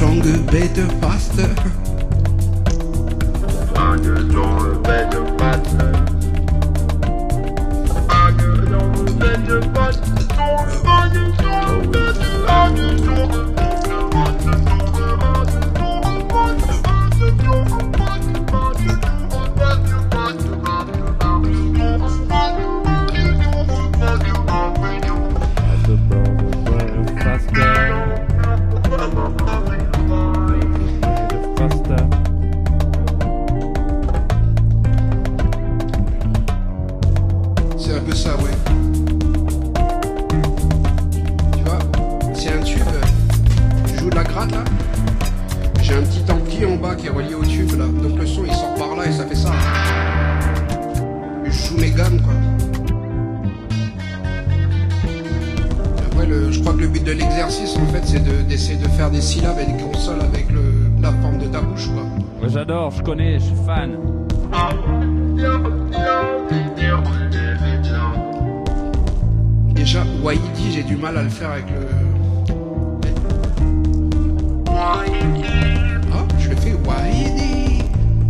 stronger, better, faster. Stronger, better, faster. Stronger, better, faster. C'est un peu ça, ouais. Tu vois, c'est un tube. Je joue de la gratte là. J'ai un petit ampli en bas qui est relié au tube là. Donc le son il sort par là et ça fait ça. Je joue mes gammes quoi. Après, je crois que le but de l'exercice en fait c'est d'essayer de faire des syllabes et des consonnes avec la forme de ta bouche quoi. Ouais, j'adore, je connais, je suis fan. Déjà, Wahidi, j'ai du mal à le faire avec le... Ah, je le fais Wahidi.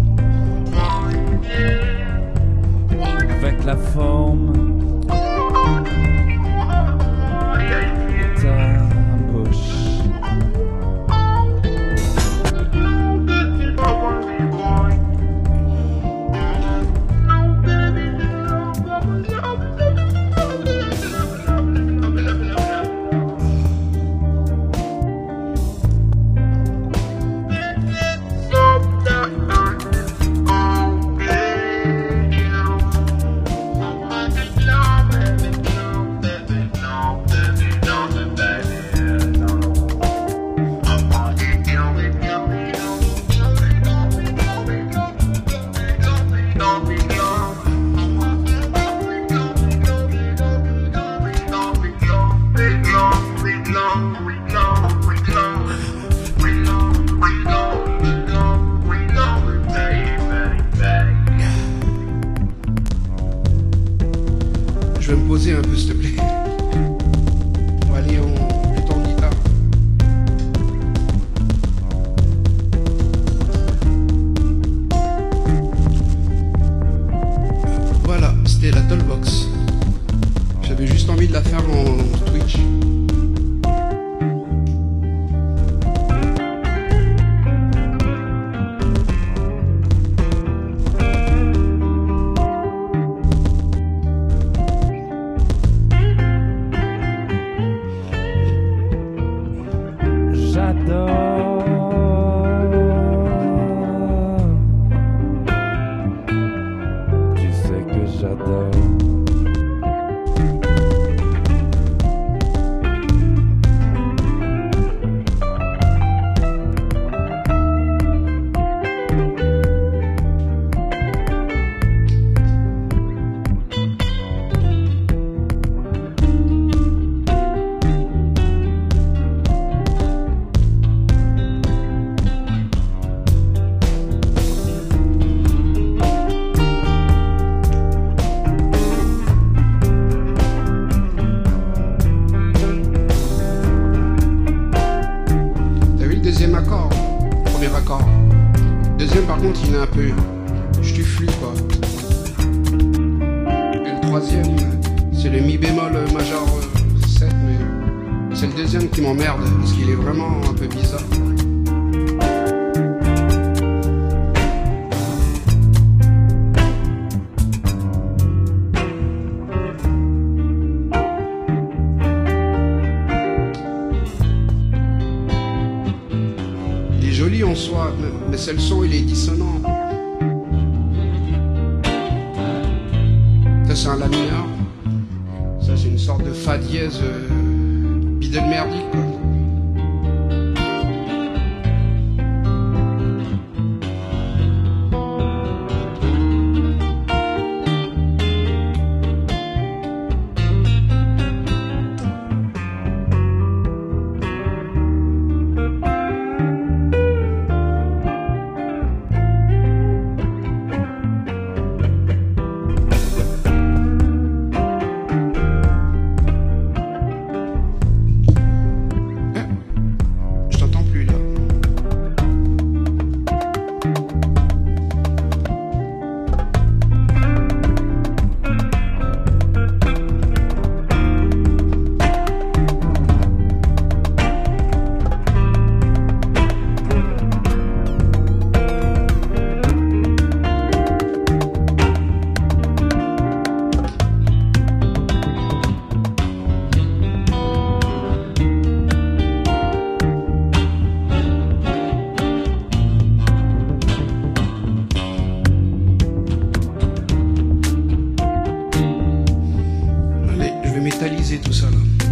Avec la forme de ta bouche. Je vais me poser un peu s'il te plaît. On va aller plutôt en guitare. Voilà, c'était la Tollbox. J'avais juste envie de la faire en Twitch. J'adore. Tu sais que j'adore. Deuxième accord, premier accord. Deuxième par contre il est un peu stuflu quoi. Et le troisième c'est le mi bémol majeur 7 mais c'est le deuxième qui m'emmerde parce qu'il est vraiment un peu bizarre. Joli en soi, mais c'est le son, il est dissonant. Ça c'est un la mineur. Ça c'est une sorte de fa dièse bidon merdique quoi. cristalliser tout ça là.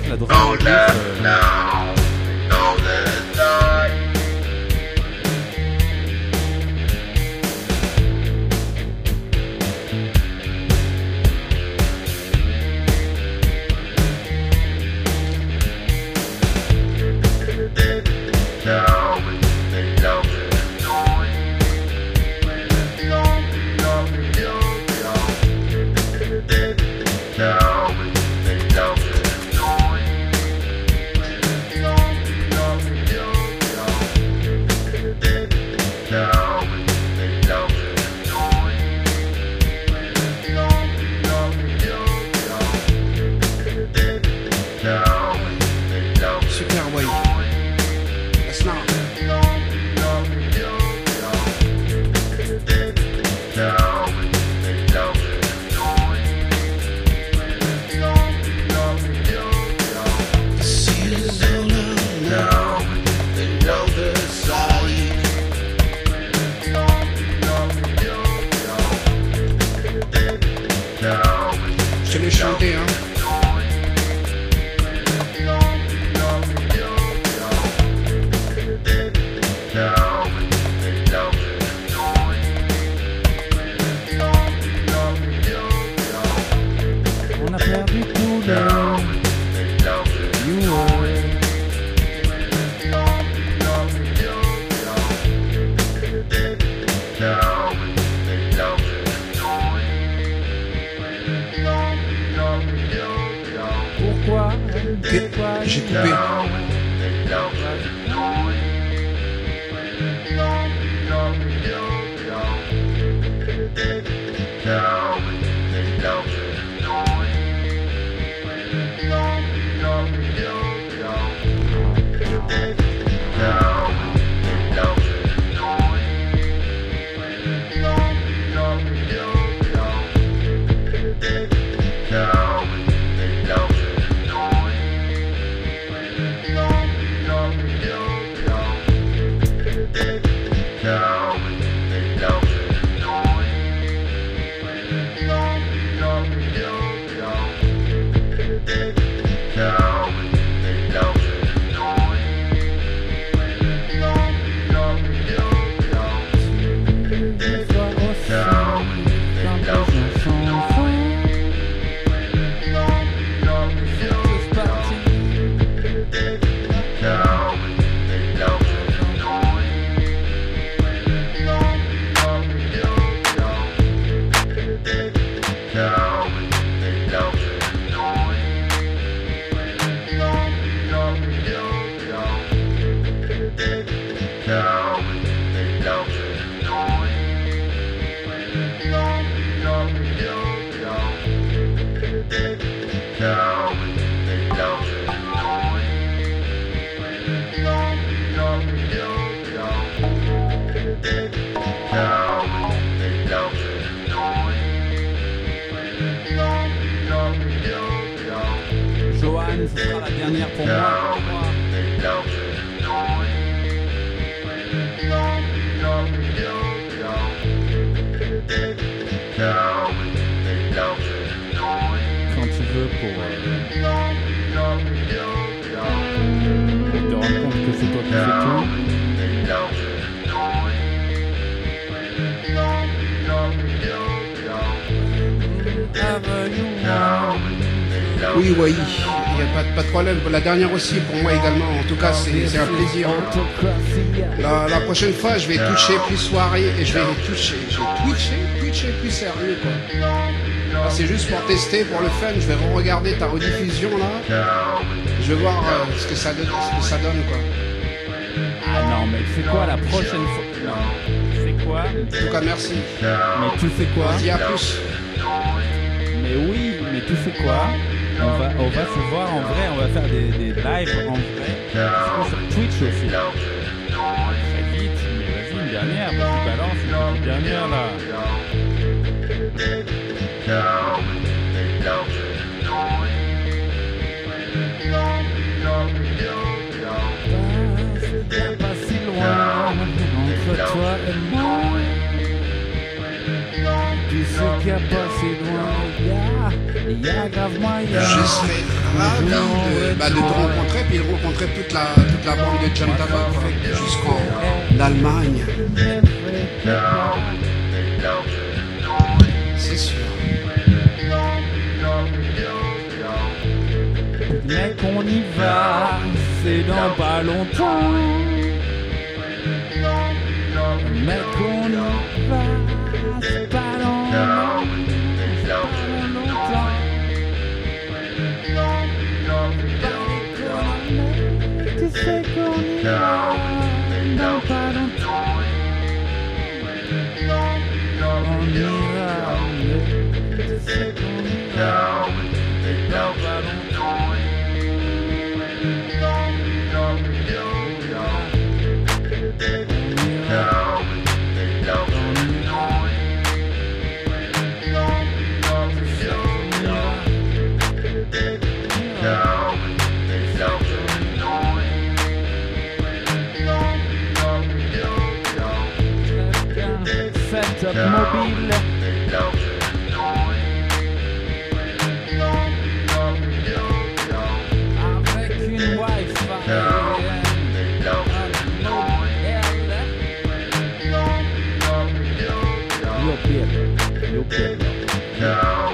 basse, la drum en plus. Super, ouais. That's not. Je te l'ai chanté, hein. On a perdu tout le viewer. Pourquoi? J'ai coupé. Johan, ce sera la dernière pour moi. Quand tu veux pour te rendre compte que c'est toi qui fais tout. Oui, oui, il n'y a pas de problème. La dernière aussi, pour moi également. En tout cas, c'est un plaisir. Hein. La prochaine fois, je vais toucher plus soirée et je vais twitcher plus sérieux, quoi. Là, c'est juste pour tester, pour le fun. Je vais re-regarder ta rediffusion, là. Je vais voir ce que ça donne, quoi. Ah non, mais tu sais quoi, la prochaine fois... Non, tu sais quoi? En tout cas, merci. Mais tu sais quoi? On se dit à plus. Mais oui, mais tu sais quoi? On va se voir en vrai, on va faire des lives en vrai. Sur Twitch aussi. Très vite, mais vas-y, une dernière, vas-y, balance une dernière là. Pas si loin entre toi et moi. Tu sais qu'il n'y a pas si loin, il y a grave moyen. Je serais ravi de te rencontrer, puis de rencontrer toute la bande de John Taba, jusqu'en Allemagne. C'est sûr. Mec, on y va, c'est dans pas longtemps. Mec, on y va, c'est pas longtemps. Tu sais qu'on y va, dans pas longtemps. On ira, tu sais qu'on ira, dans pas longtemps. Setup mobile. Avec une Wi-Fi. You'll be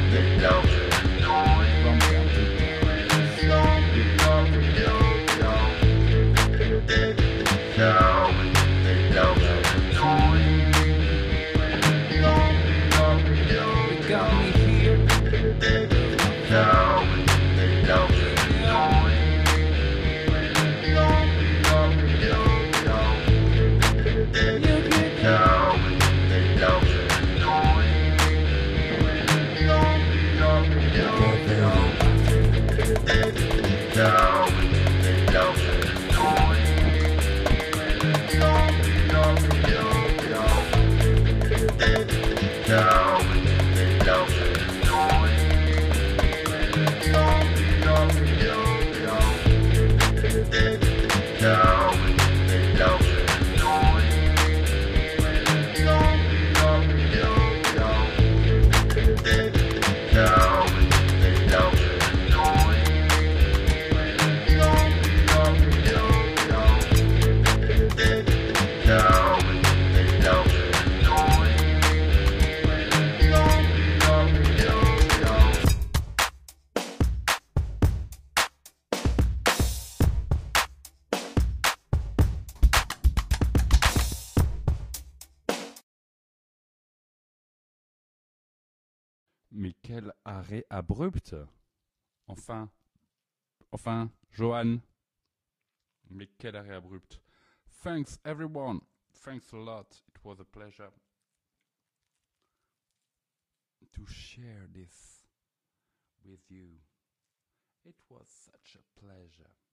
Mais quel arrêt abrupt! Enfin, Johan. Mais quel arrêt abrupt! Thanks everyone. Thanks a lot. It was a pleasure to share this with you. It was such a pleasure.